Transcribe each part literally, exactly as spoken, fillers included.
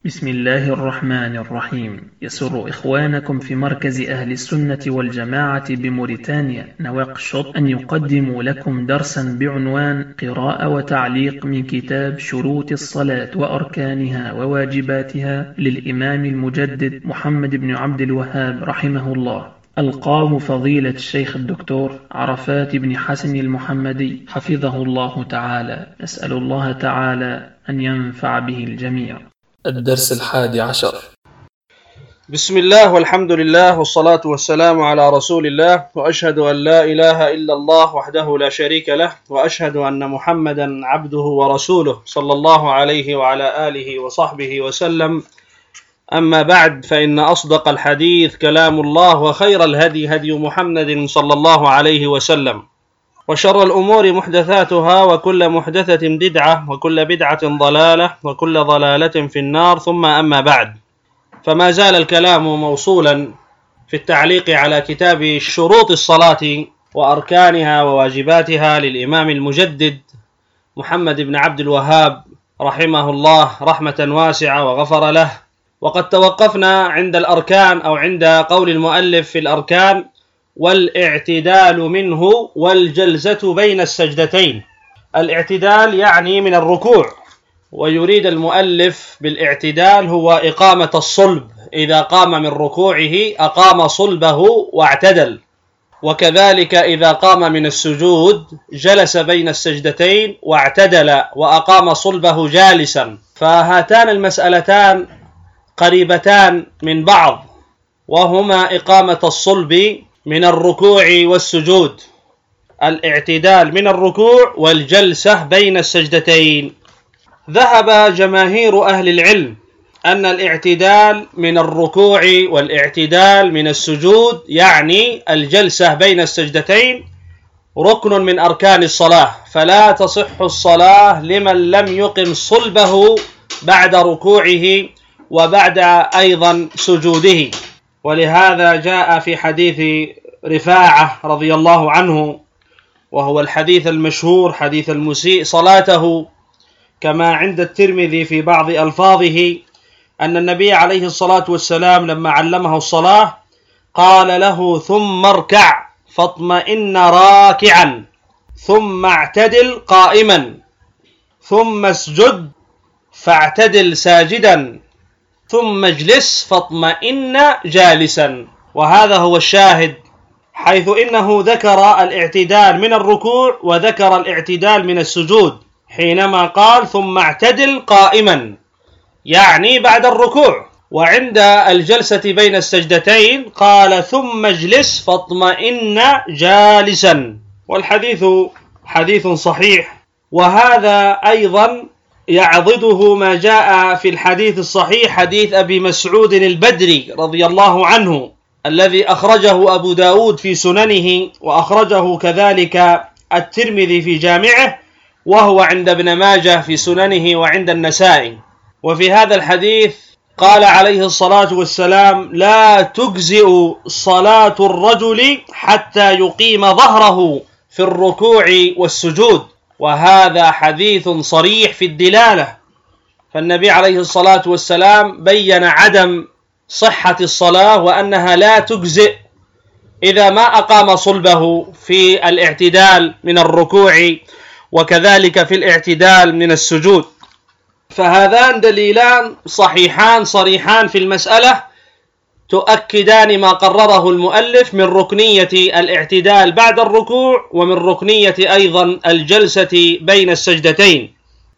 بسم الله الرحمن الرحيم. يسر إخوانكم في مركز أهل السنة والجماعة بموريتانيا نواكشوط أن يقدموا لكم درسا بعنوان قراءة وتعليق من كتاب شروط الصلاة وأركانها وواجباتها للإمام المجدد محمد بن عبد الوهاب رحمه الله. ألقاه فضيلة الشيخ الدكتور عرفات بن حسن المحمدي حفظه الله تعالى. نسأل الله تعالى أن ينفع به الجميع. الدرس الحادي عشر. بسم الله والحمد لله والصلاة والسلام على رسول الله، وأشهد أن لا إله إلا الله وحده لا شريك له، وأشهد أن محمدا عبده ورسوله صلى الله عليه وعلى آله وصحبه وسلم. أما بعد، فإن أصدق الحديث كلام الله، وخير الهدي هدي محمد صلى الله عليه وسلم، وشر الأمور محدثاتها، وكل محدثة بدعة، وكل بدعة ضلالة، وكل ضلالة في النار. ثم أما بعد، فما زال الكلام موصولا في التعليق على كتاب شروط الصلاة وأركانها وواجباتها للإمام المجدد محمد بن عبد الوهاب رحمه الله رحمة واسعة وغفر له. وقد توقفنا عند الأركان، أو عند قول المؤلف في الأركان: والاعتدال منه والجلسة بين السجدتين. الاعتدال يعني من الركوع، ويريد المؤلف بالاعتدال هو إقامة الصلب، إذا قام من ركوعه أقام صلبه واعتدل، وكذلك إذا قام من السجود جلس بين السجدتين واعتدل وأقام صلبه جالسا. فهاتان المسألتان قريبتان من بعض، وهما إقامة الصلب من الركوع والسجود، الاعتدال من الركوع والجلسة بين السجدتين. ذهب جماهير أهل العلم أن الاعتدال من الركوع والاعتدال من السجود، يعني الجلسة بين السجدتين، ركن من أركان الصلاة، فلا تصح الصلاة لمن لم يقم صلبه بعد ركوعه وبعد أيضا سجوده. ولهذا جاء في حديث رفاعة رضي الله عنه، وهو الحديث المشهور حديث المسيء صلاته، كما عند الترمذي في بعض ألفاظه، أن النبي عليه الصلاة والسلام لما علمه الصلاة قال له: ثم اركع فاطمئن راكعا، ثم اعتدل قائما، ثم اسجد فاعتدل ساجدا، ثم اجلس فاطمئن جالسا. وهذا هو الشاهد، حيث إنه ذكر الاعتدال من الركوع وذكر الاعتدال من السجود، حينما قال ثم اعتدل قائما، يعني بعد الركوع. وعند الجلسة بين السجدتين قال ثم اجلس فاطمئن جالسا، والحديث حديث صحيح. وهذا أيضا يعضده ما جاء في الحديث الصحيح، حديث أبي مسعود البدري رضي الله عنه، الذي أخرجه أبو داود في سننه، وأخرجه كذلك الترمذي في جامعه، وهو عند ابن ماجه في سننه وعند النسائي. وفي هذا الحديث قال عليه الصلاة والسلام: لا تجزئ صلاة الرجل حتى يقيم ظهره في الركوع والسجود. وهذا حديث صريح في الدلالة، فالنبي عليه الصلاة والسلام بين عدم صحة الصلاة، وأنها لا تجزئ إذا ما أقام صلبه في الاعتدال من الركوع، وكذلك في الاعتدال من السجود. فهذان دليلان صحيحان صريحان في المسألة، تؤكدان ما قرره المؤلف من ركنية الاعتدال بعد الركوع، ومن ركنية أيضا الجلسة بين السجدتين.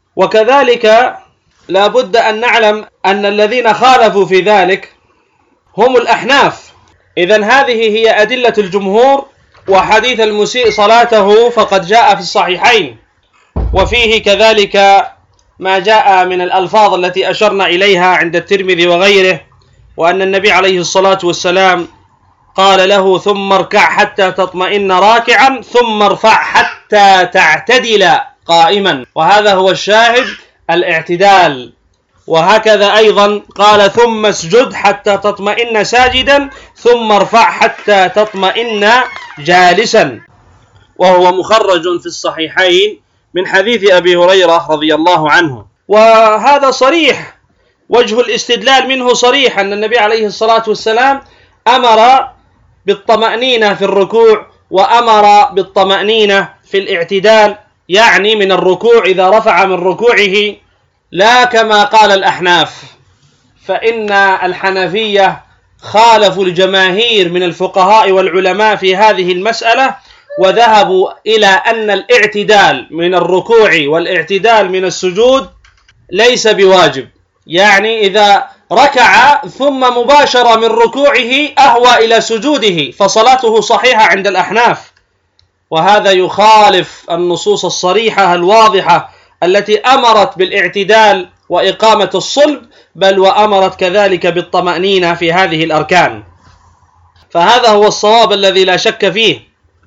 وكذلك لا بد أن نعلم أن الذين خالفوا في ذلك هم الأحناف. إذن هذه هي أدلة الجمهور. وحديث المسيء صلاته فقد جاء في الصحيحين، وفيه كذلك ما جاء من الألفاظ التي أشرنا إليها عند الترمذي وغيره، وأن النبي عليه الصلاة والسلام قال له: ثم اركع حتى تطمئن راكعا، ثم ارفع حتى تعتدل قائما. وهذا هو الشاهد، الاعتدال. وهكذا أيضا قال: ثم اسجد حتى تطمئن ساجدا، ثم ارفع حتى تطمئن جالسا. وهو مخرج في الصحيحين من حديث أبي هريرة رضي الله عنه. وهذا صريح وجه الاستدلال منه صريح أن النبي عليه الصلاة والسلام أمر بالطمأنينة في الركوع وأمر بالطمأنينة في الاعتدال، يعني من الركوع إذا رفع من ركوعه، لا كما قال الأحناف، فإن الحنفية خالفوا الجماهير من الفقهاء والعلماء في هذه المسألة، وذهبوا إلى أن الاعتدال من الركوع والاعتدال من السجود ليس بواجب، يعني إذا ركع ثم مباشرة من ركوعه أهوى إلى سجوده فصلاته صحيحة عند الأحناف، وهذا يخالف النصوص الصريحة الواضحة التي أمرت بالاعتدال وإقامة الصلب، بل وأمرت كذلك بالطمأنينة في هذه الأركان. فهذا هو الصواب الذي لا شك فيه،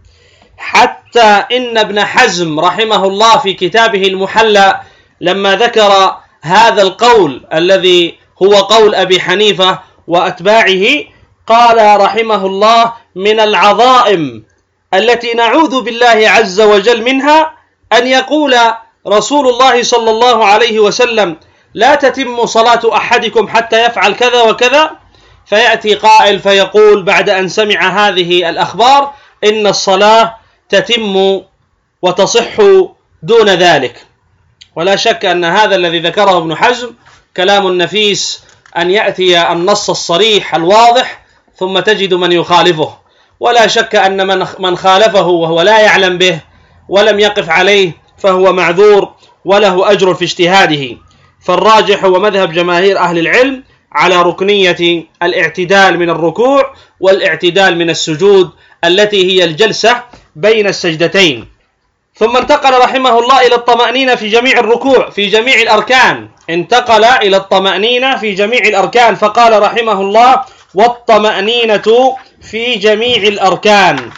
حتى إن ابن حزم رحمه الله في كتابه المحلى لما ذكر هذا القول الذي هو قول أبي حنيفة وأتباعه قال رحمه الله: من العظائم التي نعوذ بالله عز وجل منها أن يقول رسول الله صلى الله عليه وسلم: لا تتم صلاة أحدكم حتى يفعل كذا وكذا، فيأتي قائل فيقول بعد أن سمع هذه الأخبار: إن الصلاة تتم وتصح دون ذلك. ولا شك أن هذا الذي ذكره ابن حزم كلام نفيس، أن يأتي النص الصريح الواضح ثم تجد من يخالفه، ولا شك أن من من خالفه وهو لا يعلم به ولم يقف عليه فهو معذور وله أجر في اجتهاده. فالراجح هو مذهب جماهير أهل العلم على ركنية الاعتدال من الركوع والاعتدال من السجود التي هي الجلسة بين السجدتين. ثم انتقل رحمه الله إلى الطمأنينة في جميع الركوع في جميع الأركان، انتقل إلى الطمأنينة في جميع الأركان، فقال رحمه الله: والطمأنينة في جميع الأركان.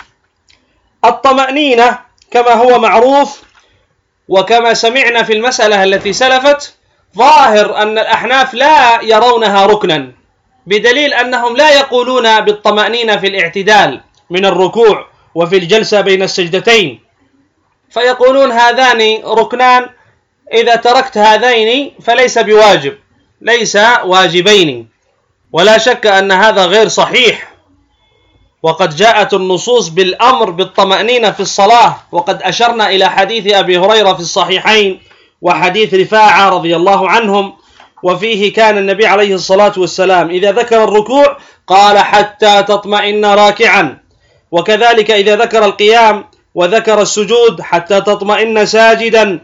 الطمأنينة كما هو معروف وكما سمعنا في المسألة التي سلفت، ظاهر أن الأحناف لا يرونها ركنا، بدليل أنهم لا يقولون بالطمأنينة في الاعتدال من الركوع وفي الجلسة بين السجدتين، فيقولون هذان ركنان، إذا تركت هذين فليس بواجب، ليس واجبين. ولا شك أن هذا غير صحيح، وقد جاءت النصوص بالأمر بالطمأنينة في الصلاة، وقد أشرنا إلى حديث أبي هريرة في الصحيحين وحديث رفاعة رضي الله عنهم، وفيه كان النبي عليه الصلاة والسلام إذا ذكر الركوع قال: حتى تطمئن راكعا، وكذلك إذا ذكر القيام وذكر السجود: حتى تطمئن ساجدا.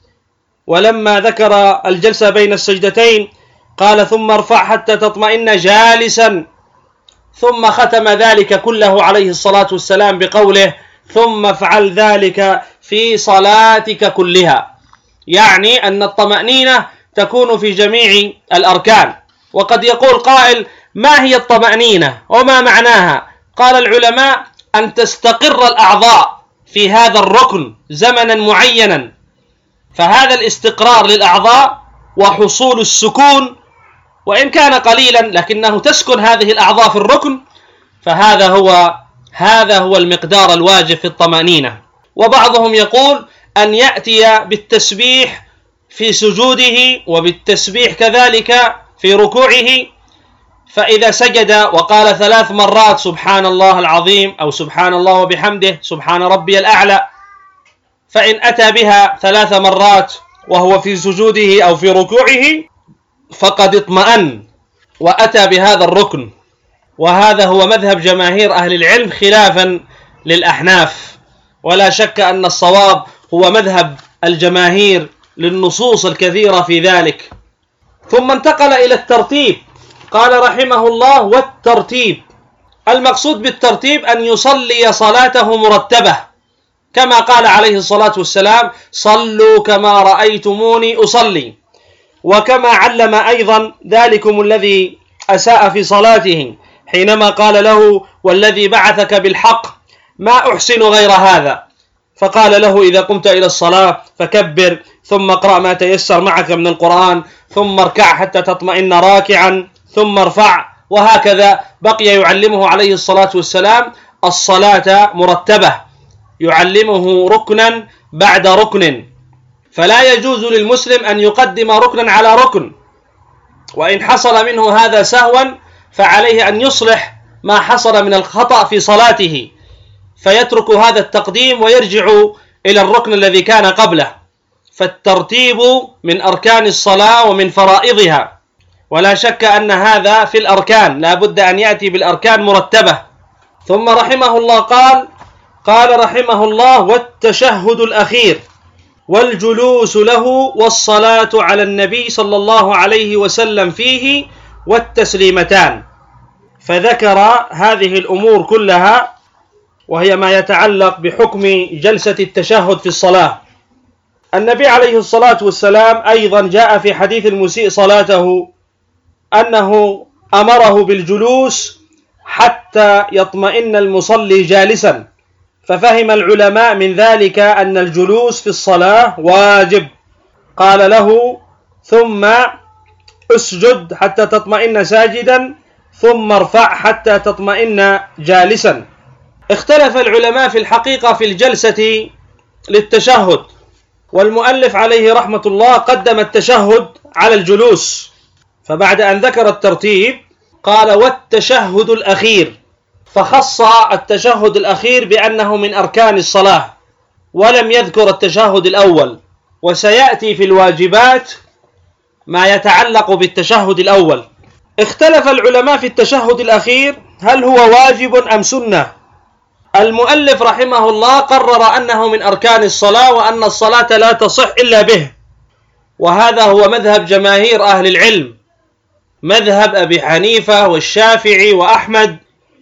ولما ذكر الجلسة بين السجدتين قال: ثم ارفع حتى تطمئن جالسا، ثم ختم ذلك كله عليه الصلاة والسلام بقوله: ثم افعل ذلك في صلاتك كلها، يعني أن الطمأنينة تكون في جميع الأركان. وقد يقول قائل: ما هي الطمأنينة وما معناها؟ قال العلماء: أن تستقر الأعضاء في هذا الركن زمنا معينا، فهذا الاستقرار للأعضاء وحصول السكون، وإن كان قليلا لكنه تسكن هذه الأعضاء في الركن، فهذا هو هذا هو المقدار الواجب في الطمأنينة. وبعضهم يقول أن يأتي بالتسبيح في سجوده وبالتسبيح كذلك في ركوعه، فإذا سجد وقال ثلاث مرات سبحان الله العظيم أو سبحان الله وبحمده سبحان ربي الأعلى، فإن أتى بها ثلاث مرات وهو في سجوده أو في ركوعه فقد اطمأن وأتى بهذا الركن. وهذا هو مذهب جماهير أهل العلم خلافا للأحناف، ولا شك أن الصواب هو مذهب الجماهير للنصوص الكثيرة في ذلك. ثم انتقل إلى الترتيب، قال رحمه الله: والترتيب، المقصود بالترتيب أن يصلي صلاته مرتبة، كما قال عليه الصلاة والسلام: صلوا كما رأيتموني أصلي، وكما علم أيضا ذلكم الذي أساء في صلاته حينما قال له: والذي بعثك بالحق ما أحسن غير هذا، فقال له: إذا قمت إلى الصلاة فكبر، ثم اقرأ ما تيسر معك من القرآن، ثم اركع حتى تطمئن راكعا، ثم ارفع، وهكذا بقي يعلمه عليه الصلاة والسلام الصلاة مرتبة، يعلمه ركنا بعد ركن، فلا يجوز للمسلم أن يقدم ركنا على ركن، وإن حصل منه هذا سهوا فعليه أن يصلح ما حصل من الخطأ في صلاته، فيترك هذا التقديم ويرجع إلى الركن الذي كان قبله. فالترتيب من أركان الصلاة ومن فرائضها، ولا شك أن هذا في الأركان لا بد أن يأتي بالأركان مرتبة. ثم رحمه الله قال قال رحمه الله: والتشهد الأخير والجلوس له والصلاة على النبي صلى الله عليه وسلم فيه والتسليمتان. فذكر هذه الأمور كلها وهي ما يتعلق بحكم جلسة التشهد في الصلاة. النبي عليه الصلاة والسلام أيضا جاء في حديث المسيء صلاته أنه أمره بالجلوس حتى يطمئن المصلي جالسا، ففهم العلماء من ذلك أن الجلوس في الصلاة واجب. قال له: ثم اسجد حتى تطمئن ساجدا، ثم ارفع حتى تطمئن جالسا. اختلف العلماء في الحقيقة في الجلسة للتشهد، والمؤلف عليه رحمة الله قدم التشهد على الجلوس، فبعد أن ذكر الترتيب قال: والتشهد الأخير، فخص التشهد الأخير بأنه من أركان الصلاة، ولم يذكر التشهد الأول. وسيأتي في الواجبات ما يتعلق بالتشهد الأول. اختلف العلماء في التشهد الأخير هل هو واجب أم سنة. المؤلف رحمه الله قرر أنه من أركان الصلاة، وأن الصلاة لا تصح إلا به، وهذا هو مذهب جماهير أهل العلم، مذهب أبي حنيفة والشافعي وأحمد،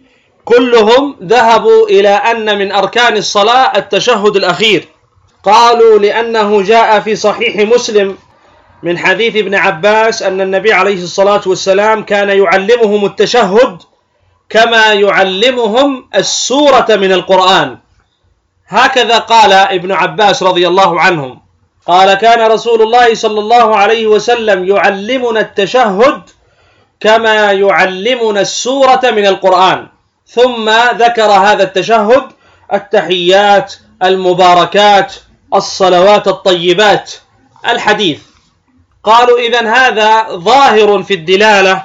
كلهم ذهبوا إلى أن من أركان الصلاة التشهد الأخير. قالوا لأنه جاء في صحيح مسلم من حديث ابن عباس أن النبي عليه الصلاة والسلام كان يعلمهم التشهد كما يعلمهم السورة من القرآن. هكذا قال ابن عباس رضي الله عنهم، قال: كان رسول الله صلى الله عليه وسلم يعلمنا التشهد كما يعلمنا السورة من القرآن. ثم ذكر هذا التشهد: التحيات، المباركات، الصلوات الطيبات، الحديث. قالوا: إذن هذا ظاهر في الدلالة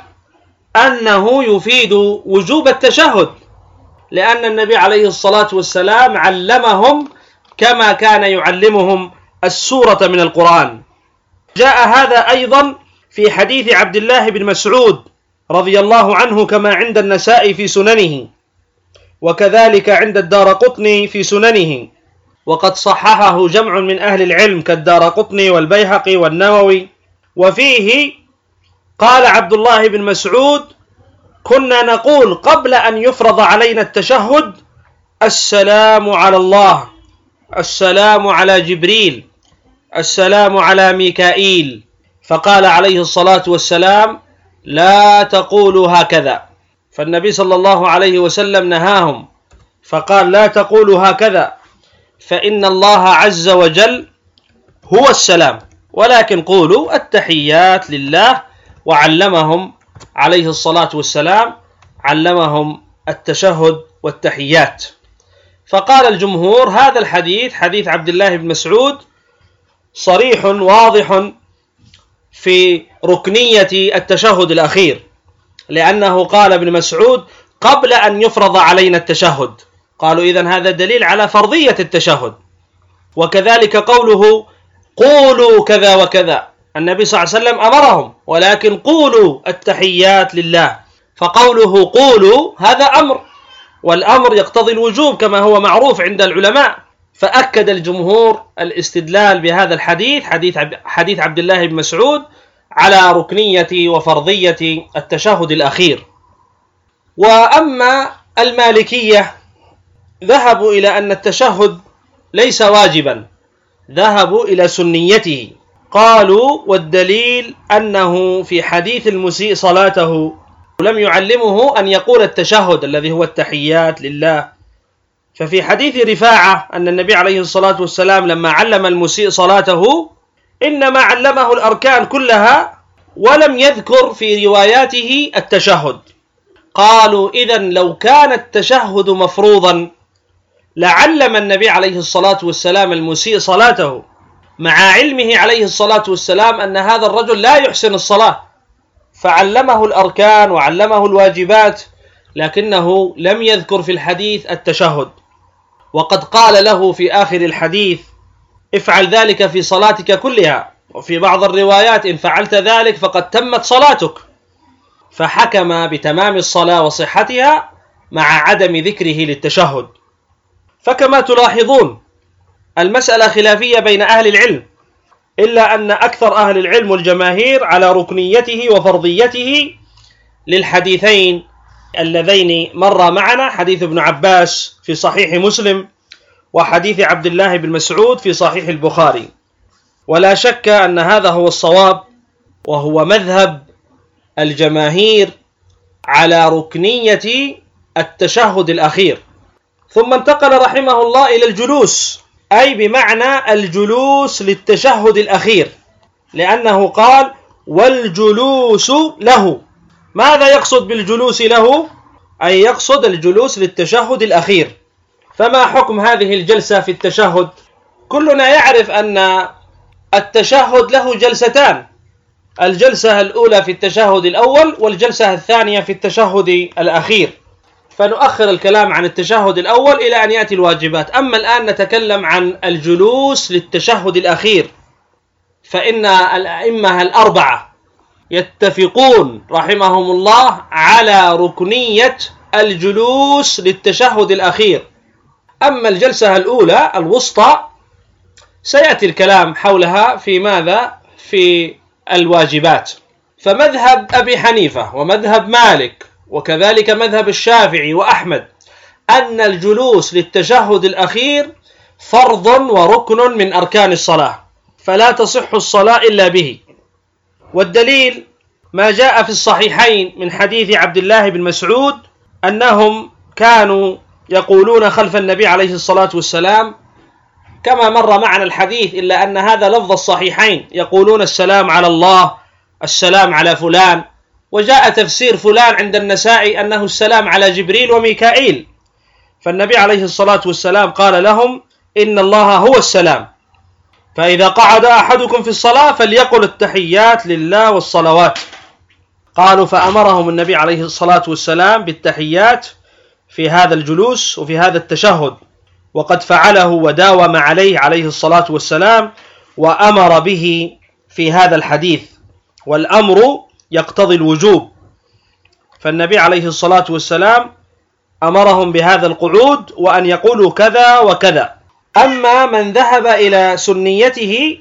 أنه يفيد وجوب التشهد، لأن النبي عليه الصلاة والسلام علمهم كما كان يعلمهم السورة من القرآن. جاء هذا أيضا في حديث عبد الله بن مسعود رضي الله عنه كما عند النسائي في سننه، وكذلك عند الدارقطني في سننه، وقد صححه جمع من أهل العلم كالدارقطني والبيهقي والنووي. وفيه قال عبد الله بن مسعود: كنا نقول قبل أن يفرض علينا التشهد: السلام على الله، السلام على جبريل، السلام على ميكائيل. فقال عليه الصلاة والسلام: لا تقولوا هكذا. فالنبي صلى الله عليه وسلم نهاهم فقال: لا تقولوا هكذا، فإن الله عز وجل هو السلام، ولكن قولوا التحيات لله. وعلمهم عليه الصلاة والسلام علمهم التشهد والتحيات. فقال الجمهور: هذا الحديث حديث عبد الله بن مسعود صريح واضح في ركنية التشهد الأخير، لأنه قال ابن مسعود قبل أن يفرض علينا التشهد. قالوا: إذن هذا دليل على فرضية التشهد. وكذلك قوله: قولوا كذا وكذا، النبي صلى الله عليه وسلم أمرهم، ولكن قولوا التحيات لله. فقوله قولوا هذا أمر، والأمر يقتضي الوجوب كما هو معروف عند العلماء. فأكد الجمهور الاستدلال بهذا الحديث حديث حديث عبد الله بن مسعود على ركنية وفرضية التشهد الأخير. وأما المالكية ذهبوا إلى أن التشهد ليس واجبا، ذهبوا إلى سنيته. قالوا: والدليل أنه في حديث المسيء صلاته لم يعلمه أن يقول التشهد الذي هو التحيات لله. ففي حديث رفاعة أن النبي عليه الصلاة والسلام لما علم المسيء صلاته إنما علمه الأركان كلها ولم يذكر في رواياته التشهد. قالوا: إذن لو كان التشهد مفروضا لعلم النبي عليه الصلاة والسلام المسيء صلاته، مع علمه عليه الصلاة والسلام أن هذا الرجل لا يحسن الصلاة، فعلمه الأركان وعلمه الواجبات، لكنه لم يذكر في الحديث التشهد، وقد قال له في آخر الحديث: افعل ذلك في صلاتك كلها، وفي بعض الروايات: إن فعلت ذلك فقد تمت صلاتك. فحكم بتمام الصلاة وصحتها مع عدم ذكره للتشهد. فكما تلاحظون المسألة خلافية بين أهل العلم، إلا أن أكثر أهل العلم والجماهير على ركنيته وفرضيته للحديثين اللذين مر معنا، حديث ابن عباس في صحيح مسلم وحديث عبد الله بن مسعود في صحيح البخاري. ولا شك أن هذا هو الصواب، وهو مذهب الجماهير على ركنية التشهد الأخير. ثم انتقل رحمه الله إلى الجلوس، أي بمعنى الجلوس للتشهد الأخير، لأنه قال: والجلوس له. ماذا يقصد بالجلوس له؟ أي يقصد الجلوس للتشهد الأخير. فما حكم هذه الجلسة في التشهد؟ كلنا يعرف أن التشهد له جلستان: الجلسة الأولى في التشهد الأول، والجلسة الثانية في التشهد الأخير. فنؤخر الكلام عن التشهد الأول إلى أن يأتي الواجبات. أما الآن نتكلم عن الجلوس للتشهد الأخير، فإن الأئمة الأربعة يتفقون رحمهم الله على ركنية الجلوس للتشهد الأخير. أما الجلسة الأولى الوسطى سيأتي الكلام حولها في ماذا؟ في الواجبات. فمذهب أبي حنيفة ومذهب مالك وكذلك مذهب الشافعي وأحمد أن الجلوس للتشهد الأخير فرض وركن من أركان الصلاة، فلا تصح الصلاة إلا به. والدليل ما جاء في الصحيحين من حديث عبد الله بن مسعود أنهم كانوا يقولون خلف النبي عليه الصلاة والسلام كما مر معنا الحديث، إلا أن هذا لفظ الصحيحين، يقولون: السلام على الله، السلام على فلان. وجاء تفسير فلان عند النسائي أنه السلام على جبريل وميكائيل. فالنبي عليه الصلاة والسلام قال لهم: إن الله هو السلام، فإذا قعد أحدكم في الصلاة فليقل التحيات لله والصلوات. قالوا: فأمرهم النبي عليه الصلاة والسلام بالتحيات في هذا الجلوس وفي هذا التشهد، وقد فعله وداوم عليه عليه الصلاة والسلام، وأمر به في هذا الحديث، والأمر يقتضي الوجوب. فالنبي عليه الصلاة والسلام أمرهم بهذا القعود وأن يقولوا كذا وكذا. أما من ذهب إلى سنيته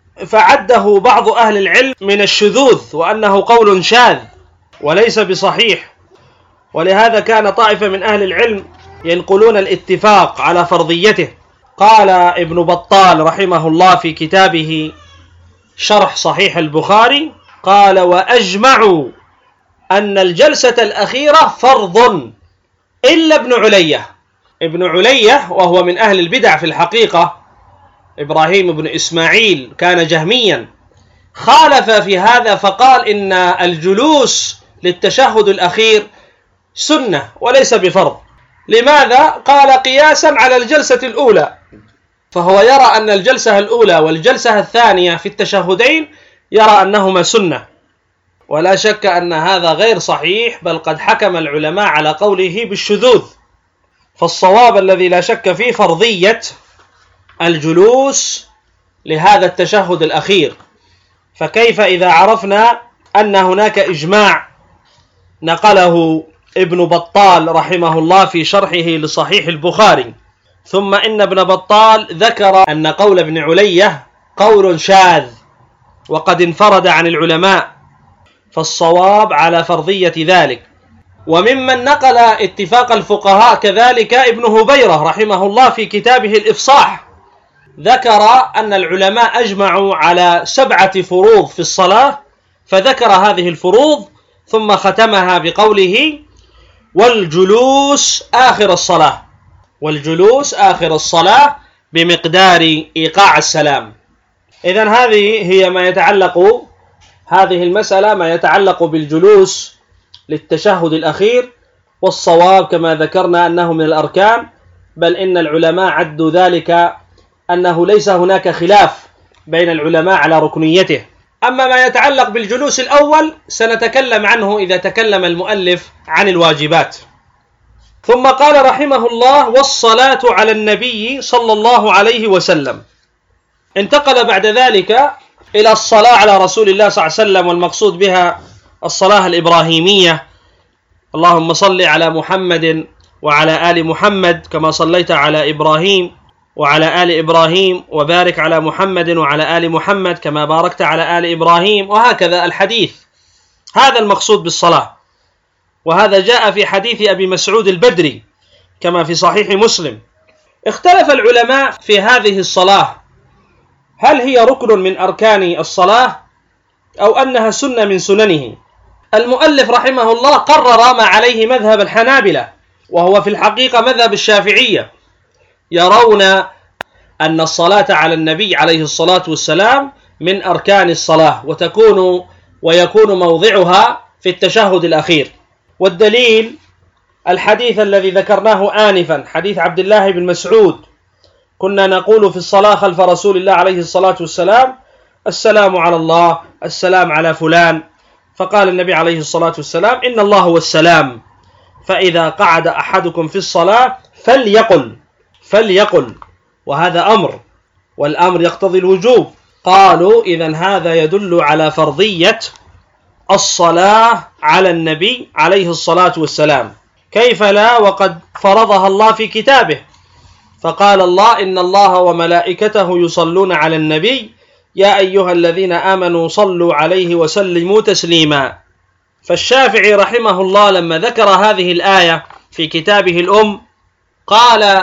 فعده بعض أهل العلم من الشذوذ، وأنه قول شاذ وليس بصحيح. ولهذا كان طائفة من أهل العلم ينقلون الاتفاق على فرضيته. قال ابن بطال رحمه الله في كتابه شرح صحيح البخاري، قال: وأجمعوا أن الجلسة الأخيرة فرض إلا ابن علية. ابن علية وهو من أهل البدع في الحقيقة، إبراهيم بن إسماعيل، كان جهميا، خالف في هذا فقال إن الجلوس للتشهد الأخير سنة وليس بفرض. لماذا؟ قال: قياسا على الجلسة الأولى، فهو يرى أن الجلسة الأولى والجلسة الثانية في التشهدين يرى أنهما سنة. ولا شك أن هذا غير صحيح، بل قد حكم العلماء على قوله بالشذوذ. فالصواب الذي لا شك فيه فرضية الجلوس لهذا التشهد الأخير. فكيف إذا عرفنا أن هناك إجماع نقله ابن بطال رحمه الله في شرحه لصحيح البخاري، ثم إن ابن بطال ذكر أن قول ابن علية قول شاذ وقد انفرد عن العلماء، فالصواب على فرضية ذلك. وممن نقل اتفاق الفقهاء كذلك ابن هبيرة رحمه الله في كتابه الإفصاح، ذكر أن العلماء أجمعوا على سبعة فروض في الصلاة، فذكر هذه الفروض ثم ختمها بقوله: والجلوس آخر الصلاة، والجلوس آخر الصلاة بمقدار إيقاع السلام. إذن هذه هي ما يتعلق هذه المسألة ما يتعلق بالجلوس للتشهد الأخير. والصواب كما ذكرنا أنه من الأركان، بل إن العلماء عدوا ذلك أنه ليس هناك خلاف بين العلماء على ركنيته، أما ما يتعلق بالجلوس الأول سنتكلم عنه إذا تكلم المؤلف عن الواجبات. ثم قال رحمه الله: والصلاة على النبي صلى الله عليه وسلم. انتقل بعد ذلك إلى الصلاة على رسول الله صلى الله عليه وسلم، والمقصود بها الصلاة الإبراهيمية: اللهم صل على محمد وعلى آل محمد كما صليت على إبراهيم وعلى آل إبراهيم، وبارك على محمد وعلى آل محمد كما باركت على آل إبراهيم، وهكذا الحديث. هذا المقصود بالصلاة، وهذا جاء في حديث أبي مسعود البدري كما في صحيح مسلم. اختلف العلماء في هذه الصلاة، هل هي ركن من أركان الصلاة أو أنها سنة من سننه. المؤلف رحمه الله قرر ما عليه مذهب الحنابلة، وهو في الحقيقة مذهب الشافعية، يرون أن الصلاة على النبي عليه الصلاة والسلام من أركان الصلاة، وتكون ويكون موضعها في التشهد الأخير. والدليل الحديث الذي ذكرناه آنفا، حديث عبد الله بن مسعود: كنا نقول في الصلاة خلف رسول الله عليه الصلاة والسلام: السلام على الله، السلام على فلان. فقال النبي عليه الصلاة والسلام: إن الله هو السلام، فإذا قعد أحدكم في الصلاة فليقل فليقل وهذا أمر، والأمر يقتضي الوجوب. قالوا: إذن هذا يدل على فرضية الصلاة على النبي عليه الصلاة والسلام. كيف لا وقد فرضها الله في كتابه، فقال الله: إن الله وملائكته يصلون على النبي يا أيها الذين آمنوا صلوا عليه وسلموا تسليما. فالشافعي رحمه الله لما ذكر هذه الآية في كتابه الأم قال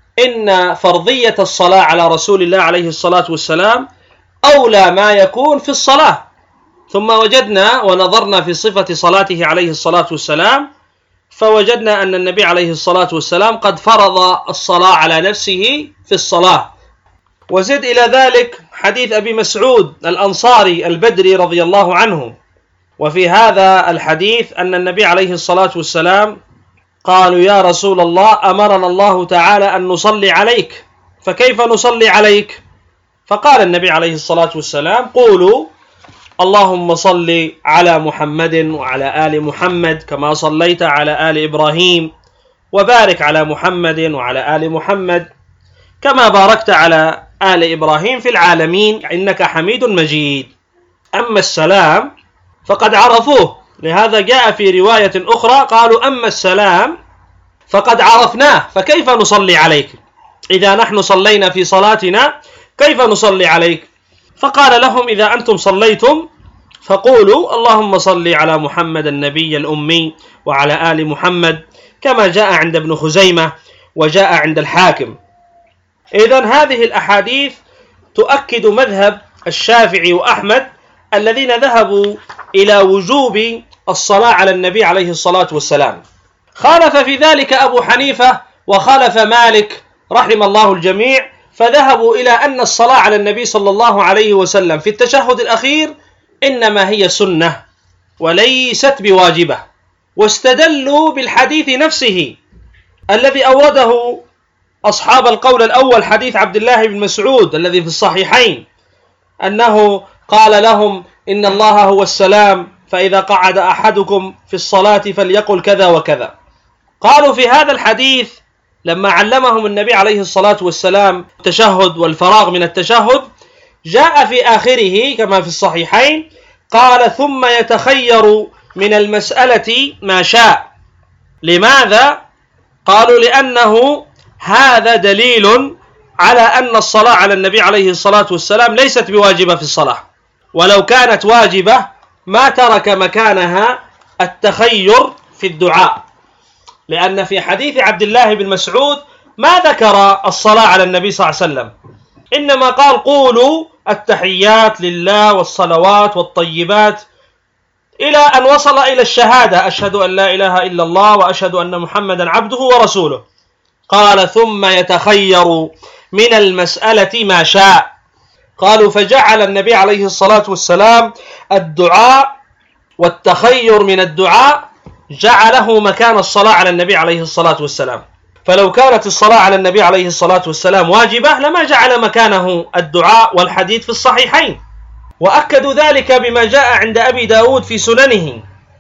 إن فرضية الصلاة على رسول الله عليه الصلاة والسلام أولى ما يكون في الصلاة. ثم وجدنا ونظرنا في صفة صلاته عليه الصلاة والسلام، فوجدنا أن النبي عليه الصلاة والسلام قد فرض الصلاة على نفسه في الصلاة. وزد إلى ذلك حديث أبي مسعود الأنصاري البدري رضي الله عنه، وفي هذا الحديث أن النبي عليه الصلاة والسلام قالوا: يا رسول الله، أمرنا الله تعالى أن نصلي عليك، فكيف نصلي عليك؟ فقال النبي عليه الصلاة والسلام: قولوا اللهم صل على محمد وعلى آل محمد كما صليت على آل إبراهيم، وبارك على محمد وعلى آل محمد كما باركت على آل إبراهيم في العالمين إنك حميد مجيد. أما السلام فقد عرفوه، لهذا جاء في رواية أخرى قالوا: أما السلام فقد عرفناه، فكيف نصلي عليك؟ إذا نحن صلينا في صلاتنا كيف نصلي عليك؟ فقال لهم: إذا أنتم صليتم فقولوا اللهم صل على محمد النبي الأمي وعلى آل محمد كما جاء عند ابن خزيمة وجاء عند الحاكم. إذن هذه الأحاديث تؤكد مذهب الشافعي وأحمد الذين ذهبوا إلى وجوب الصلاة على النبي عليه الصلاة والسلام. خالف في ذلك أبو حنيفة وخالف مالك رحم الله الجميع، فذهبوا إلى أن الصلاة على النبي صلى الله عليه وسلم في التشهد الأخير إنما هي سنة وليست بواجبة، واستدلوا بالحديث نفسه الذي أورده أصحاب القول الأول، حديث عبد الله بن مسعود الذي في الصحيحين، أنه قال لهم: إن الله هو السلام، فإذا قعد أحدكم في الصلاة فليقل كذا وكذا. قالوا في هذا الحديث لما علمهم النبي عليه الصلاة والسلام التشهد والفراغ من التشهد، جاء في آخره كما في الصحيحين قال: ثم يتخير من المسألة ما شاء. لماذا؟ قالوا: لأنه هذا دليل على أن الصلاة على النبي عليه الصلاة والسلام ليست بواجبة في الصلاة، ولو كانت واجبة ما ترك مكانها التخير في الدعاء، لأن في حديث عبد الله بن مسعود ما ذكر الصلاة على النبي صلى الله عليه وسلم، إنما قال: قولوا التحيات لله والصلوات والطيبات، إلى أن وصل إلى الشهادة: أشهد أن لا إله إلا الله وأشهد أن محمدا عبده ورسوله. قال: ثم يتخير من المسألة ما شاء. قالوا: فجعل النبي عليه الصلاة والسلام الدعاء والتخير من الدعاء جعله مكان الصلاة على النبي عليه الصلاة والسلام، فلو كانت الصلاة على النبي عليه الصلاة والسلام واجبة لما جعل مكانه الدعاء، والحديث في الصحيحين. وأكدوا ذلك بما جاء عند أبي داود في سننه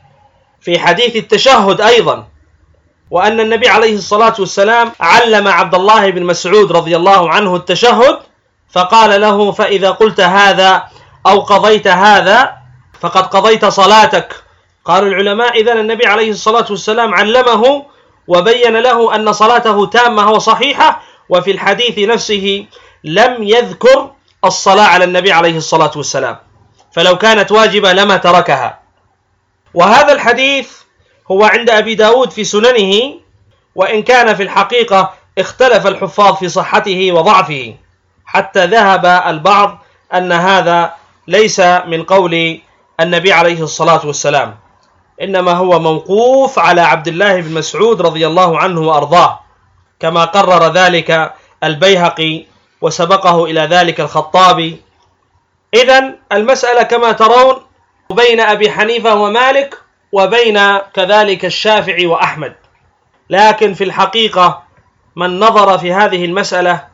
في حديث التشهد أيضا، وأن النبي عليه الصلاة والسلام علم عبد الله بن مسعود رضي الله عنه التشهد، فقال له: فإذا قلت هذا أو قضيت هذا فقد قضيت صلاتك. قالوا العلماء: إذن النبي عليه الصلاة والسلام علمه وبين له أن صلاته تامة وصحيحة، وفي الحديث نفسه لم يذكر الصلاة على النبي عليه الصلاة والسلام، فلو كانت واجبة لما تركها. وهذا الحديث هو عند أبي داود في سننه، وإن كان في الحقيقة اختلف الحفاظ في صحته وضعفه، حتى ذهب البعض أن هذا ليس من قول النبي عليه الصلاة والسلام، إنما هو موقوف على عبد الله بن مسعود رضي الله عنه وأرضاه، كما قرر ذلك البيهقي وسبقه إلى ذلك الخطابي. إذن المسألة كما ترون بين أبي حنيفة ومالك وبين كذلك الشافعي وأحمد، لكن في الحقيقة من نظر في هذه المسألة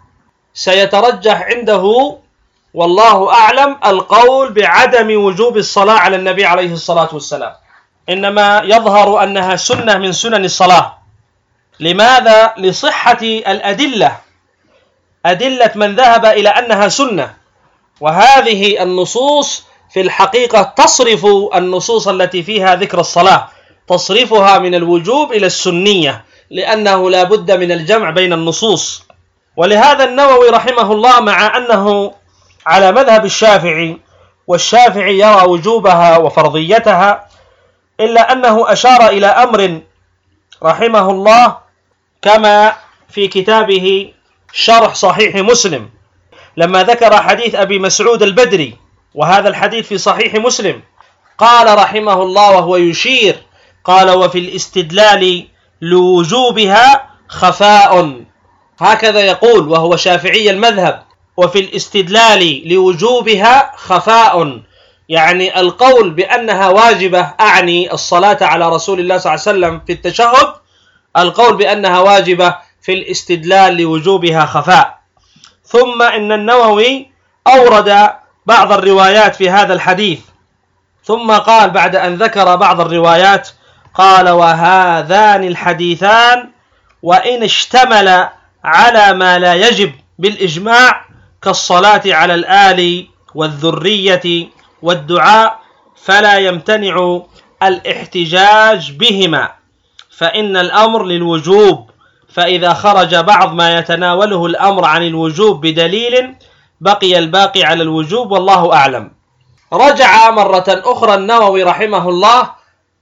سيترجح عنده والله أعلم القول بعدم وجوب الصلاة على النبي عليه الصلاة والسلام، إنما يظهر أنها سنة من سنن الصلاة. لماذا؟ لصحة الأدلة، أدلة من ذهب إلى أنها سنة، وهذه النصوص في الحقيقة تصرف النصوص التي فيها ذكر الصلاة، تصرفها من الوجوب إلى السنية، لأنه لا بد من الجمع بين النصوص. ولهذا النووي رحمه الله مع أنه على مذهب الشافعي، والشافعي يرى وجوبها وفرضيتها، إلا أنه أشار إلى أمر رحمه الله كما في كتابه شرح صحيح مسلم، لما ذكر حديث أبي مسعود البدري، وهذا الحديث في صحيح مسلم، قال رحمه الله وهو يشير، قال: وفي الاستدلال لوجوبها خفاء. هكذا يقول وهو شافعي المذهب: وفي الاستدلال لوجوبها خفاء، يعني القول بأنها واجبة، أعني الصلاة على رسول الله صلى الله عليه وسلم في التشهد، القول بأنها واجبة في الاستدلال لوجوبها خفاء. ثم إن النووي أورد بعض الروايات في هذا الحديث، ثم قال بعد أن ذكر بعض الروايات، قال: وهذان الحديثان وإن اشتمل على ما لا يجب بالإجماع كالصلاة على الآل والذرية والدعاء فلا يمتنع الاحتجاج بهما، فإن الأمر للوجوب، فإذا خرج بعض ما يتناوله الأمر عن الوجوب بدليل بقي الباقي على الوجوب، والله أعلم. رجع مرة أخرى النووي رحمه الله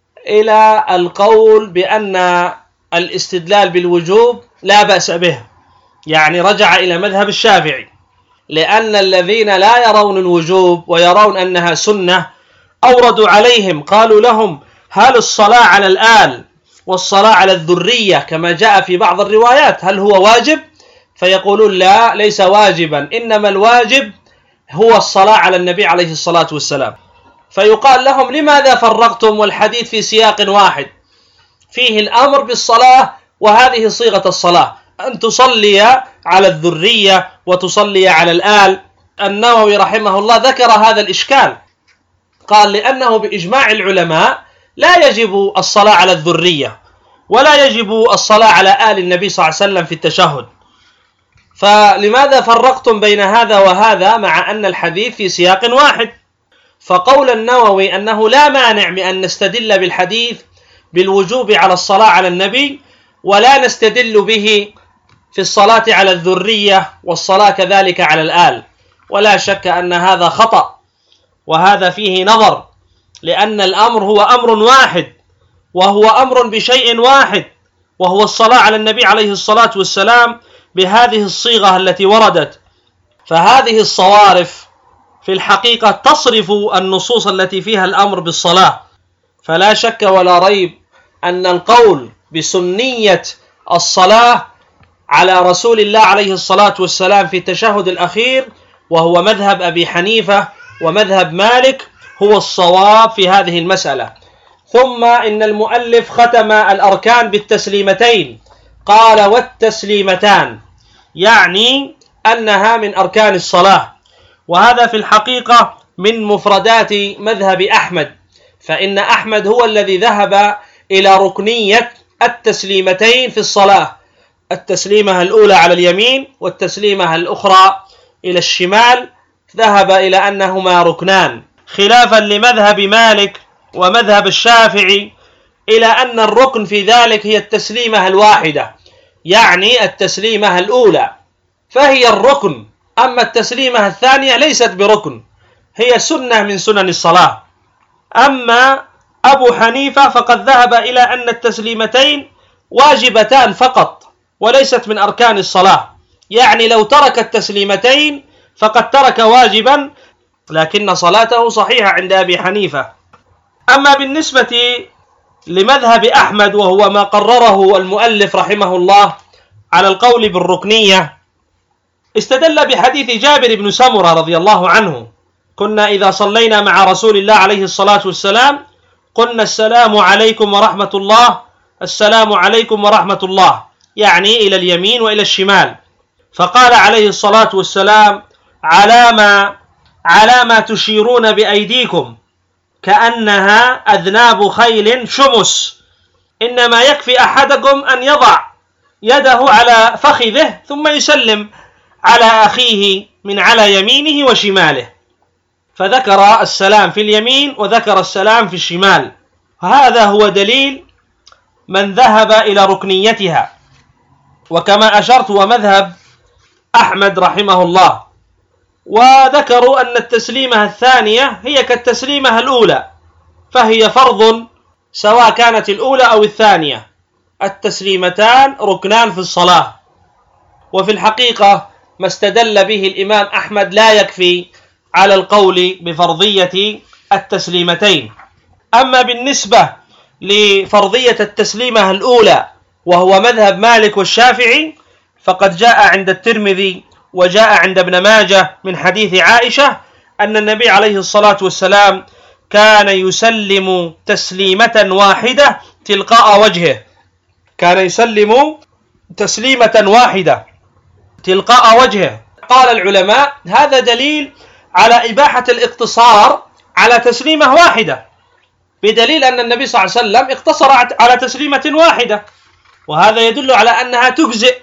إلى القول بأن الاستدلال بالوجوب لا بأس به، يعني رجع إلى مذهب الشافعي، لأن الذين لا يرون الوجوب ويرون أنها سنة أوردوا عليهم، قالوا لهم: هل الصلاة على الآل والصلاة على الذرية كما جاء في بعض الروايات هل هو واجب؟ فيقولون: لا، ليس واجبا، إنما الواجب هو الصلاة على النبي عليه الصلاة والسلام. فيقال لهم: لماذا فرقتم والحديث في سياق واحد فيه الأمر بالصلاة، وهذه صيغة الصلاة أن تصلي على الذرية وتصلي على الآل؟ النووي رحمه الله ذكر هذا الإشكال، قال: لأنه بإجماع العلماء لا يجب الصلاة على الذرية ولا يجب الصلاة على آل النبي صلى الله عليه وسلم في التشهد، فلماذا فرقتم بين هذا وهذا مع أن الحديث في سياق واحد؟ فقول النووي أنه لا مانع من أن نستدل بالحديث بالوجوب على الصلاة على النبي، ولا نستدل به في الصلاة على الذرية والصلاة كذلك على الآل، ولا شك أن هذا خطأ، وهذا فيه نظر، لأن الأمر هو أمر واحد، وهو أمر بشيء واحد، وهو الصلاة على النبي عليه الصلاة والسلام بهذه الصيغة التي وردت. فهذه الصوارف في الحقيقة تصرف النصوص التي فيها الأمر بالصلاة، فلا شك ولا ريب أن القول بسنية الصلاة على رسول الله عليه الصلاة والسلام في التشهد الأخير، وهو مذهب أبي حنيفة ومذهب مالك، هو الصواب في هذه المسألة. ثم إن المؤلف ختم الأركان بالتسليمتين، قال: والتسليمتان، يعني أنها من أركان الصلاة، وهذا في الحقيقة من مفردات مذهب أحمد، فإن أحمد هو الذي ذهب إلى ركنية التسليمتين في الصلاة، التسليمة الأولى على اليمين والتسليمة الأخرى إلى الشمال، ذهب إلى أنهما ركنان، خلافا لمذهب مالك ومذهب الشافعي إلى أن الركن في ذلك هي التسليمة الواحدة، يعني التسليمة الأولى فهي الركن، أما التسليمة الثانية ليست بركن، هي سنة من سنن الصلاة. أما أبو حنيفة فقد ذهب إلى أن التسليمتين واجبتان فقط وليست من أركان الصلاة، يعني لو ترك التسليمتين فقد ترك واجبا، لكن صلاته صحيحة عند أبي حنيفة. أما بالنسبة لمذهب أحمد وهو ما قرره المؤلف رحمه الله على القول بالركنية، استدل بحديث جابر بن سمرة رضي الله عنه: كنا إذا صلينا مع رسول الله عليه الصلاة والسلام قلنا السلام عليكم ورحمة الله، السلام عليكم ورحمة الله، يعني إلى اليمين وإلى الشمال، فقال عليه الصلاة والسلام: على ما على ما تشيرون بأيديكم كأنها أذناب خيل شمس، إنما يكفي أحدكم أن يضع يده على فخذه ثم يسلم على أخيه من على يمينه وشماله، فذكر السلام في اليمين وذكر السلام في الشمال. هذا هو دليل من ذهب إلى ركنيتها، وكما أشرت ومذهب أحمد رحمه الله، وذكروا أن التسليمة الثانية هي كالتسليمة الأولى، فهي فرض سواء كانت الأولى أو الثانية، التسليمتان ركنان في الصلاة. وفي الحقيقة ما استدل به الإمام أحمد لا يكفي على القول بفرضية التسليمتين. أما بالنسبة لفرضية التسليمة الأولى وهو مذهب مالك والشافعي، فقد جاء عند الترمذي وجاء عند ابن ماجه من حديث عائشة أن النبي عليه الصلاة والسلام كان يسلم تسليمة واحدة تلقاء وجهه، كان يسلم تسليمة واحدة تلقاء وجهه. قال العلماء هذا دليل على إباحة الاقتصار على تسليمة واحدة، بدليل أن النبي صلى الله عليه وسلم اقتصر على تسليمة واحدة، وهذا يدل على أنها تجزئ،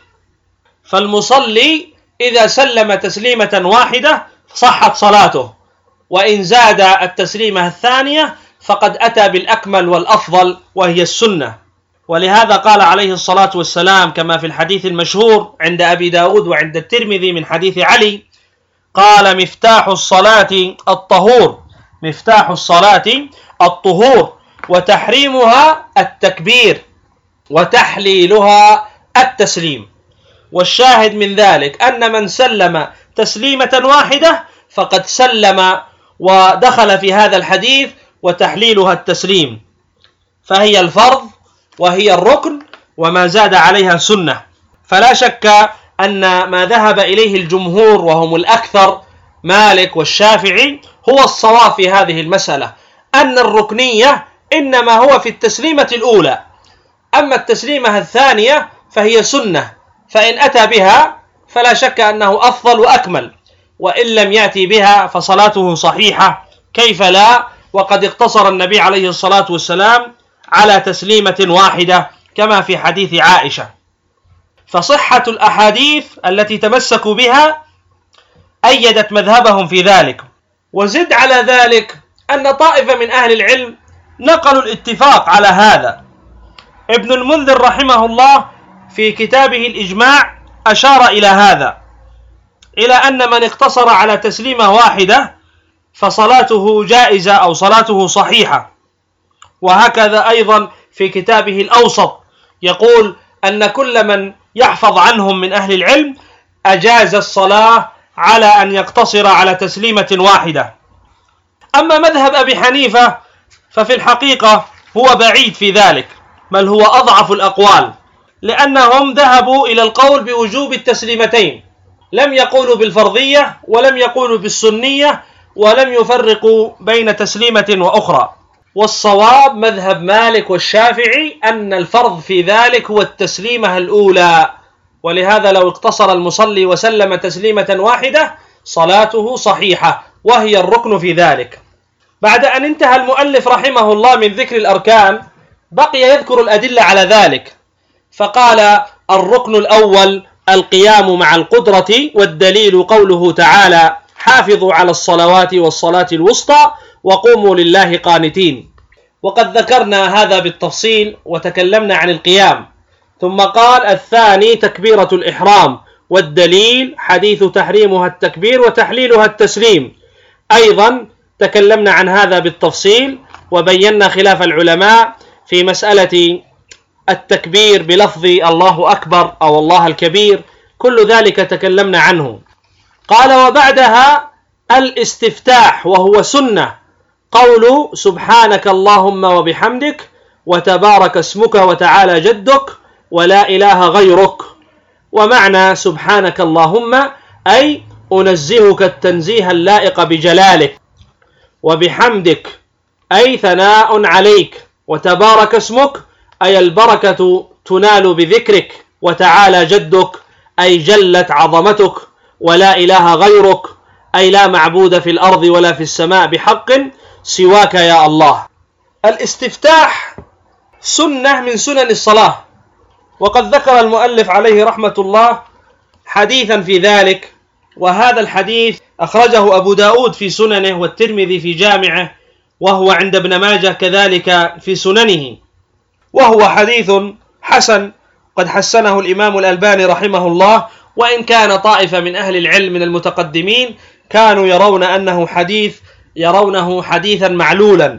فالمصلي إذا سلم تسليمة واحدة صحت صلاته، وإن زاد التسليمة الثانية فقد أتى بالأكمل والأفضل وهي السنة. ولهذا قال عليه الصلاة والسلام كما في الحديث المشهور عند أبي داود وعند الترمذي من حديث علي، قال: مفتاح الصلاة الطهور، مفتاح الصلاة الطهور، وتحريمها التكبير، وتحليلها التسليم. والشاهد من ذلك أن من سلم تسليمة واحدة فقد سلم ودخل في هذا الحديث وتحليلها التسليم، فهي الفرض وهي الركن، وما زاد عليها سنة. فلا شك أن ما ذهب إليه الجمهور وهم الأكثر مالك والشافعي هو الصواب في هذه المسألة، أن الركنية إنما هو في التسليمة الأولى، أما التسليمة الثانية فهي سنة، فإن أتى بها فلا شك أنه أفضل وأكمل، وإن لم يأتي بها فصلاته صحيحة، كيف لا، وقد اقتصر النبي عليه الصلاة والسلام على تسليمة واحدة كما في حديث عائشة. فصحة الأحاديث التي تمسكوا بها أيدت مذهبهم في ذلك. وزد على ذلك أن طائفة من أهل العلم نقلوا الاتفاق على هذا. ابن المنذر رحمه الله في كتابه الإجماع أشار إلى هذا، إلى أن من اقتصر على تسليمة واحدة فصلاته جائزة أو صلاته صحيحة. وهكذا أيضا في كتابه الأوسط يقول أن كل من يحفظ عنهم من أهل العلم أجاز الصلاة على أن يقتصر على تسليمة واحدة. أما مذهب أبي حنيفة ففي الحقيقة هو بعيد في ذلك، بل هو أضعف الأقوال، لأنهم ذهبوا إلى القول بوجوب التسليمتين، لم يقولوا بالفرضية ولم يقولوا بالسنية، ولم يفرقوا بين تسليمة وأخرى. والصواب مذهب مالك والشافعي أن الفرض في ذلك هو التسليمة الأولى، ولهذا لو اقتصر المصلي وسلم تسليمة واحدة صلاته صحيحة، وهي الركن في ذلك. بعد أن انتهى المؤلف رحمه الله من ذكر الأركان بقي يذكر الأدلة على ذلك، فقال: الركن الأول القيام مع القدرة، والدليل قوله تعالى: حافظوا على الصلوات والصلاة الوسطى وقوموا لله قانتين. وقد ذكرنا هذا بالتفصيل وتكلمنا عن القيام. ثم قال: الثاني تكبيرة الإحرام، والدليل حديث تحريمها التكبير وتحليلها التسليم. أيضا تكلمنا عن هذا بالتفصيل وبينا خلاف العلماء في مسألة التكبير بلفظ الله أكبر أو الله الكبير، كل ذلك تكلمنا عنه. قال: وبعدها الاستفتاح، وهو سنة، قول سبحانك اللهم وبحمدك وتبارك اسمك وتعالى جدك ولا إله غيرك. ومعنى سبحانك اللهم أي أنزهك التنزيه اللائق بجلالك، وبحمدك أي ثناء عليك، وتبارك اسمك أي البركة تنال بذكرك، وتعالى جدك أي جلت عظمتك، ولا إله غيرك أي لا معبود في الأرض ولا في السماء بحق سواك يا الله. الاستفتاح سنة من سنن الصلاة، وقد ذكر المؤلف عليه رحمة الله حديثا في ذلك، وهذا الحديث أخرجه أبو داود في سننه والترمذي في جامعه، وهو عند ابن ماجه كذلك في سننه، وهو حديث حسن قد حسنه الإمام الألباني رحمه الله، وإن كان طائفة من أهل العلم من المتقدمين كانوا يرون أنه حديث يرونه حديثا معلولا.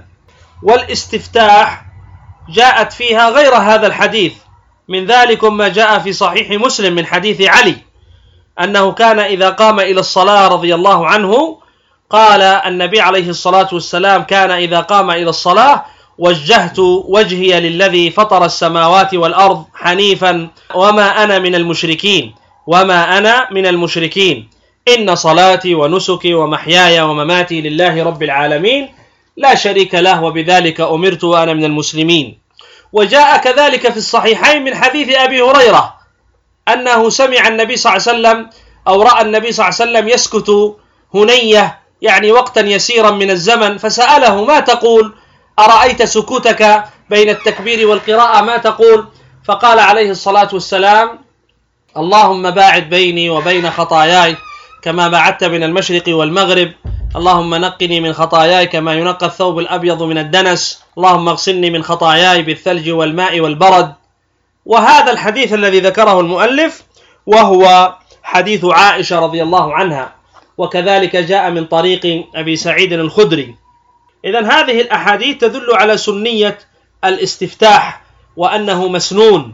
والاستفتاح جاءت فيها غير هذا الحديث، من ذلك ما جاء في صحيح مسلم من حديث علي أنه كان إذا قام إلى الصلاة رضي الله عنه قال النبي عليه الصلاة والسلام: كان إذا قام إلى الصلاة وجهت وجهي للذي فطر السماوات والأرض حنيفا وما أنا من المشركين وما أنا من المشركين إن صلاتي ونسكي ومحياي ومماتي لله رب العالمين لا شريك له وبذلك أمرت وأنا من المسلمين. وجاء كذلك في الصحيحين من حديث أبي هريرة أنه سمع النبي صلى الله عليه وسلم أو رأى النبي صلى الله عليه وسلم يسكت هنية، يعني وقتا يسيرا من الزمن، فسأله: ما تقول؟ أرأيت سكوتك بين التكبير والقراءة ما تقول؟ فقال عليه الصلاة والسلام: اللهم باعد بيني وبين خطاياي كما بعدت من المشرق والمغرب، اللهم نقني من خطاياي كما ينقى الثوب الأبيض من الدنس، اللهم اغسلني من خطاياي بالثلج والماء والبرد. وهذا الحديث الذي ذكره المؤلف وهو حديث عائشة رضي الله عنها، وكذلك جاء من طريق أبي سعيد الخدري. إذن هذه الأحاديث تدل على سنية الاستفتاح وأنه مسنون،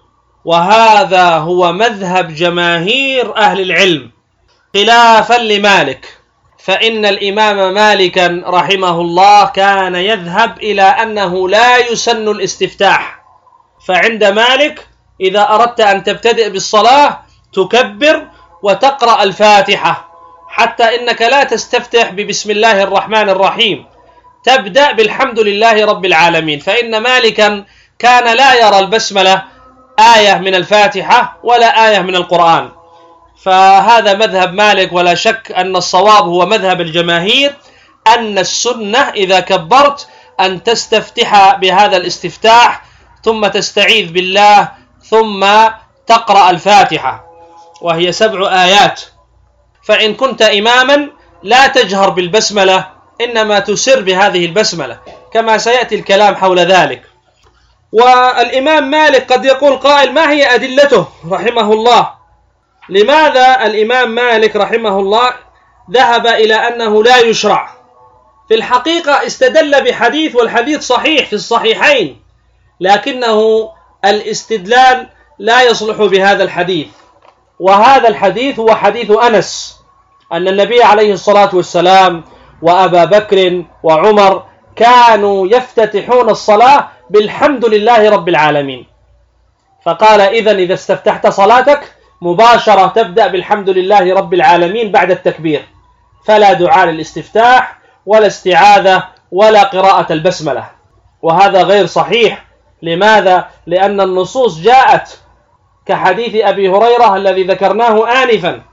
وهذا هو مذهب جماهير أهل العلم خلافا لمالك، فإن الإمام مالكا رحمه الله كان يذهب إلى أنه لا يسن الاستفتاح. فعند مالك إذا أردت أن تبتدئ بالصلاة تكبر وتقرأ الفاتحة، حتى إنك لا تستفتح ببسم الله الرحمن الرحيم، تبدأ بالحمد لله رب العالمين، فإن مالكا كان لا يرى البسملة آية من الفاتحة ولا آية من القرآن. فهذا مذهب مالك، ولا شك أن الصواب هو مذهب الجماهير، أن السنة إذا كبرت أن تستفتح بهذا الاستفتاح ثم تستعيذ بالله ثم تقرأ الفاتحة، وهي سبع آيات. فإن كنت إماما لا تجهر بالبسملة، إنما تسر بهذه البسملة، كما سيأتي الكلام حول ذلك. والإمام مالك قد يقول قائل: ما هي أدلته رحمه الله؟ لماذا الإمام مالك رحمه الله ذهب إلى أنه لا يشرع؟ في الحقيقة استدل بحديث، والحديث صحيح في الصحيحين، لكنه الاستدلال لا يصلح بهذا الحديث. وهذا الحديث هو حديث أنس أن النبي عليه الصلاة والسلام وأبا بكر وعمر كانوا يفتتحون الصلاة بالحمد لله رب العالمين، فقال: إذن إذا استفتحت صلاتك مباشرة تبدأ بالحمد لله رب العالمين بعد التكبير، فلا دعاء للاستفتاح ولا استعاذة ولا قراءة البسملة. وهذا غير صحيح. لماذا؟ لأن النصوص جاءت كحديث أبي هريرة الذي ذكرناه آنفا،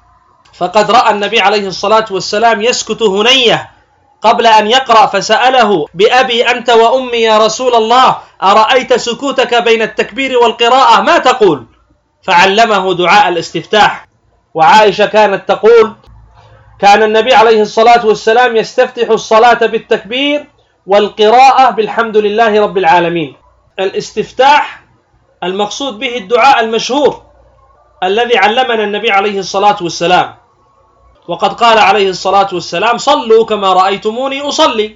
فقد رأى النبي عليه الصلاة والسلام يسكت هنية قبل أن يقرأ، فسأله: بأبي أنت وأمي يا رسول الله، أرأيت سكوتك بين التكبير والقراءة ما تقول؟ فعلمه دعاء الاستفتاح. وعائشة كانت تقول: كان النبي عليه الصلاة والسلام يستفتح الصلاة بالتكبير والقراءة بالحمد لله رب العالمين. الاستفتاح المقصود به الدعاء المشهور الذي علمنا النبي عليه الصلاة والسلام، وقد قال عليه الصلاة والسلام: صلوا كما رأيتموني أصلي،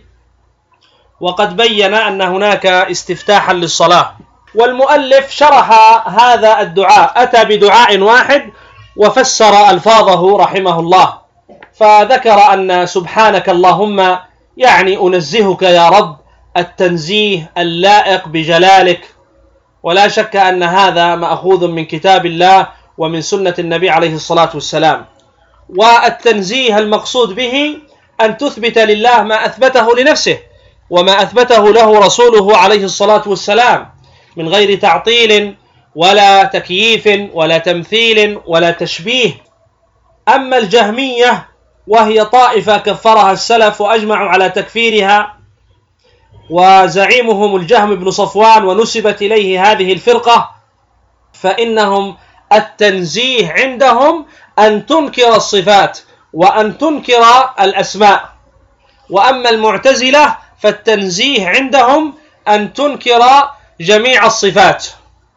وقد بين أن هناك استفتاحا للصلاة. والمؤلف شرح هذا الدعاء، أتى بدعاء واحد وفسر ألفاظه رحمه الله، فذكر أن سبحانك اللهم يعني أنزهك يا رب التنزيه اللائق بجلالك، ولا شك أن هذا مأخوذ من كتاب الله ومن سنة النبي عليه الصلاة والسلام. والتنزيه المقصود به أن تثبت لله ما أثبته لنفسه وما أثبته له رسوله عليه الصلاة والسلام من غير تعطيل ولا تكييف ولا تمثيل ولا تشبيه. أما الجهمية وهي طائفة كفرها السلف وأجمعوا على تكفيرها، وزعيمهم الجهم بن صفوان ونسبت إليه هذه الفرقة، فإنهم التنزيه عندهم أن تنكر الصفات وأن تنكر الأسماء. وأما المعتزلة فالتنزيه عندهم أن تنكر جميع الصفات.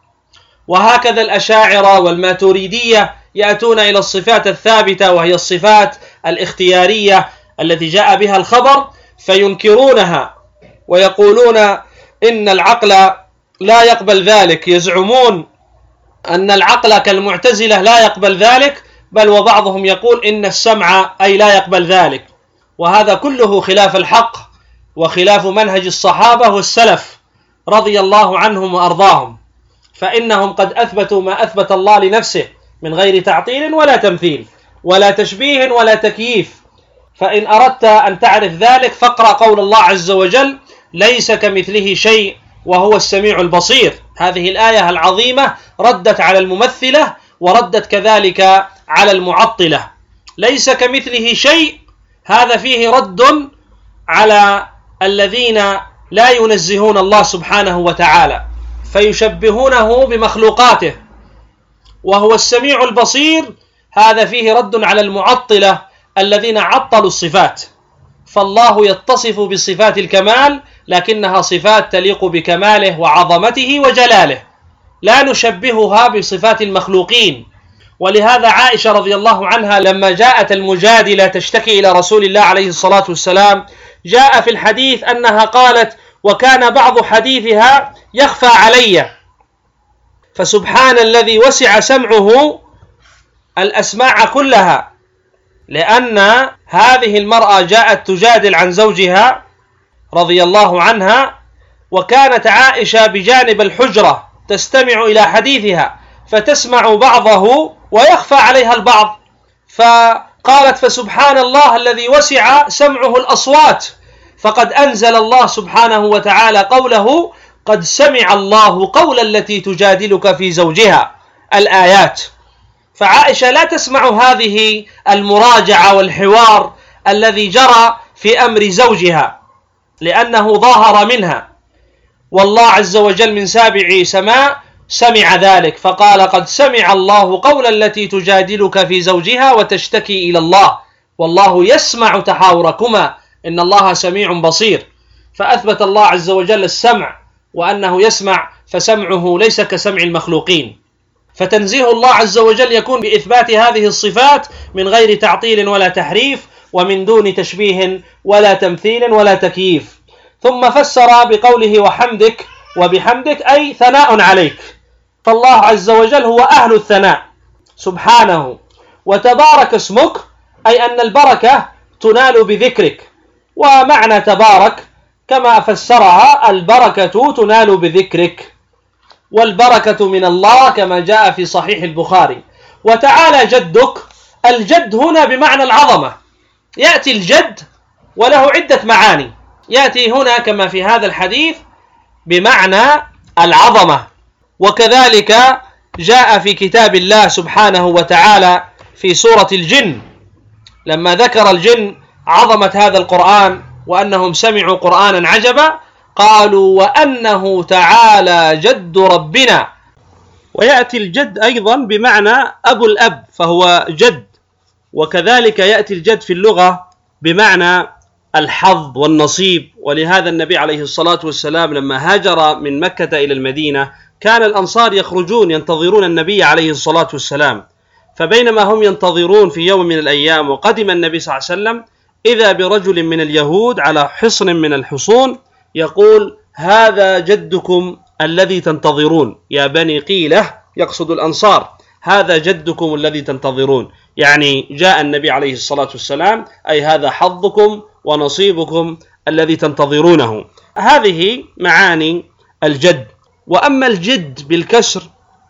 وهكذا الأشاعرة والماتريدية يأتون إلى الصفات الثابتة وهي الصفات الاختيارية التي جاء بها الخبر فينكرونها ويقولون إن العقل لا يقبل ذلك، يزعمون أن العقل كالمعتزلة لا يقبل ذلك، بل وبعضهم يقول إن السمع أي لا يقبل ذلك. وهذا كله خلاف الحق وخلاف منهج الصحابة والسلف رضي الله عنهم وأرضاهم، فإنهم قد أثبتوا ما أثبت الله لنفسه من غير تعطيل ولا تمثيل ولا تشبيه ولا تكييف. فإن أردت أن تعرف ذلك فاقرأ قول الله عز وجل: ليس كمثله شيء وهو السميع البصير. هذه الآية العظيمة ردت على الممثلة وردت كذلك على المعطلة. ليس كمثله شيء، هذا فيه رد على الذين لا ينزهون الله سبحانه وتعالى فيشبهونه بمخلوقاته. وهو السميع البصير، هذا فيه رد على المعطلة الذين عطلوا الصفات. فالله يتصف بصفات الكمال لكنها صفات تليق بكماله وعظمته وجلاله، لا نشبهها بصفات المخلوقين. ولهذا عائشة رضي الله عنها لما جاءت المجادلة تشتكي إلى رسول الله عليه الصلاة والسلام، جاء في الحديث أنها قالت: وكان بعض حديثها يخفى علي، فسبحان الذي وسع سمعه الأسماع كلها. لأن هذه المرأة جاءت تجادل عن زوجها رضي الله عنها، وكانت عائشة بجانب الحجرة تستمع إلى حديثها فتسمع بعضه ويخفى عليها البعض، فقالت: فسبحان الله الذي وسع سمعه الأصوات، فقد أنزل الله سبحانه وتعالى قوله: قد سمع الله قول التي تجادلك في زوجها، الآيات. فعائشة لا تسمع هذه المراجعة والحوار الذي جرى في أمر زوجها لأنه ظاهر منها، والله عز وجل من سابع سماء سمع ذلك فقال: قد سمع الله قول التي تجادلك في زوجها وتشتكي إلى الله والله يسمع تحاوركما إن الله سميع بصير. فأثبت الله عز وجل السمع وأنه يسمع، فسمعه ليس كسمع المخلوقين. فتنزيه الله عز وجل يكون بإثبات هذه الصفات من غير تعطيل ولا تحريف ومن دون تشبيه ولا تمثيل ولا تكييف. ثم فسر بقوله: وحمدك وبحمدك، أي ثناء عليك، فالله عز وجل هو أهل الثناء سبحانه. وتبارك اسمك، أي أن البركة تنال بذكرك. ومعنى تبارك كما فسرها: البركة تنال بذكرك، والبركة من الله كما جاء في صحيح البخاري. وتعالى جدك، الجد هنا بمعنى العظمة، يأتي الجد وله عدة معاني، يأتي هنا كما في هذا الحديث بمعنى العظمة. وكذلك جاء في كتاب الله سبحانه وتعالى في سورة الجن لما ذكر الجن عظمة هذا القرآن وأنهم سمعوا قرآنا عجبا قالوا وأنه تعالى جد ربنا. ويأتي الجد أيضا بمعنى أبو الأب فهو جد، وكذلك يأتي الجد في اللغة بمعنى الحظ والنصيب. ولهذا النبي عليه الصلاة والسلام لما هاجر من مكة إلى المدينة كان الأنصار يخرجون ينتظرون النبي عليه الصلاة والسلام، فبينما هم ينتظرون في يوم من الأيام وقدم النبي صلى الله عليه وسلم إذا برجل من اليهود على حصن من الحصون يقول هذا جدكم الذي تنتظرون يا بني قيلة، يقصد الأنصار، هذا جدكم الذي تنتظرون، يعني جاء النبي عليه الصلاة والسلام أي هذا حظكم ونصيبكم الذي تنتظرونه. هذه معاني الجد. وأما الجد بالكسر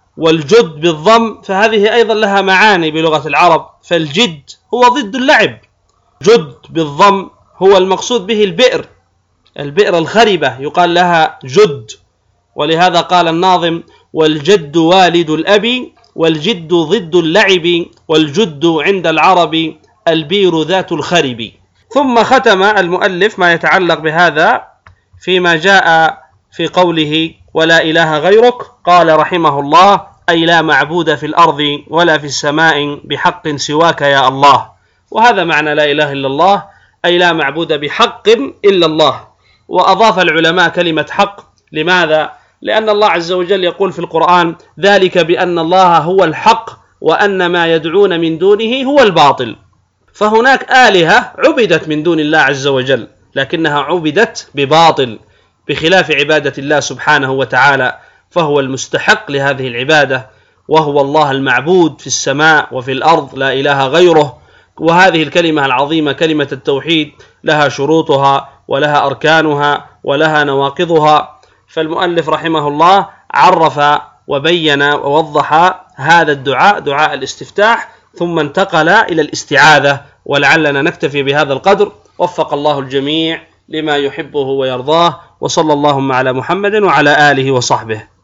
والجد بالضم فهذه أيضا لها معاني بلغة العرب، فالجد هو ضد اللعب، جد بالضم هو المقصود به البئر، البئر الخربة يقال لها جد. ولهذا قال الناظم والجد والد الأب والجد ضد اللعب والجد عند العرب البير ذات الخرب. ثم ختم المؤلف ما يتعلق بهذا فيما جاء في قوله ولا إله غيرك، قال رحمه الله أي لا معبود في الأرض ولا في السماء بحق سواك يا الله. وهذا معنى لا إله إلا الله، أي لا معبود بحق إلا الله. وأضاف العلماء كلمة حق، لماذا؟ لأن الله عز وجل يقول في القرآن ذلك بأن الله هو الحق وأن ما يدعون من دونه هو الباطل. فهناك آلهة عبدت من دون الله عز وجل لكنها عبدت بباطل بخلاف عبادة الله سبحانه وتعالى، فهو المستحق لهذه العبادة وهو الله المعبود في السماء وفي الأرض لا إله غيره. وهذه الكلمة العظيمة كلمة التوحيد لها شروطها ولها أركانها ولها نواقضها. فالمؤلف رحمه الله عرف وبين ووضح هذا الدعاء دعاء الاستفتاح، ثم انتقل إلى الاستعاذة. ولعلنا نكتفي بهذا القدر، وفق الله الجميع لما يحبه ويرضاه، وصلى اللهم على محمد وعلى آله وصحبه.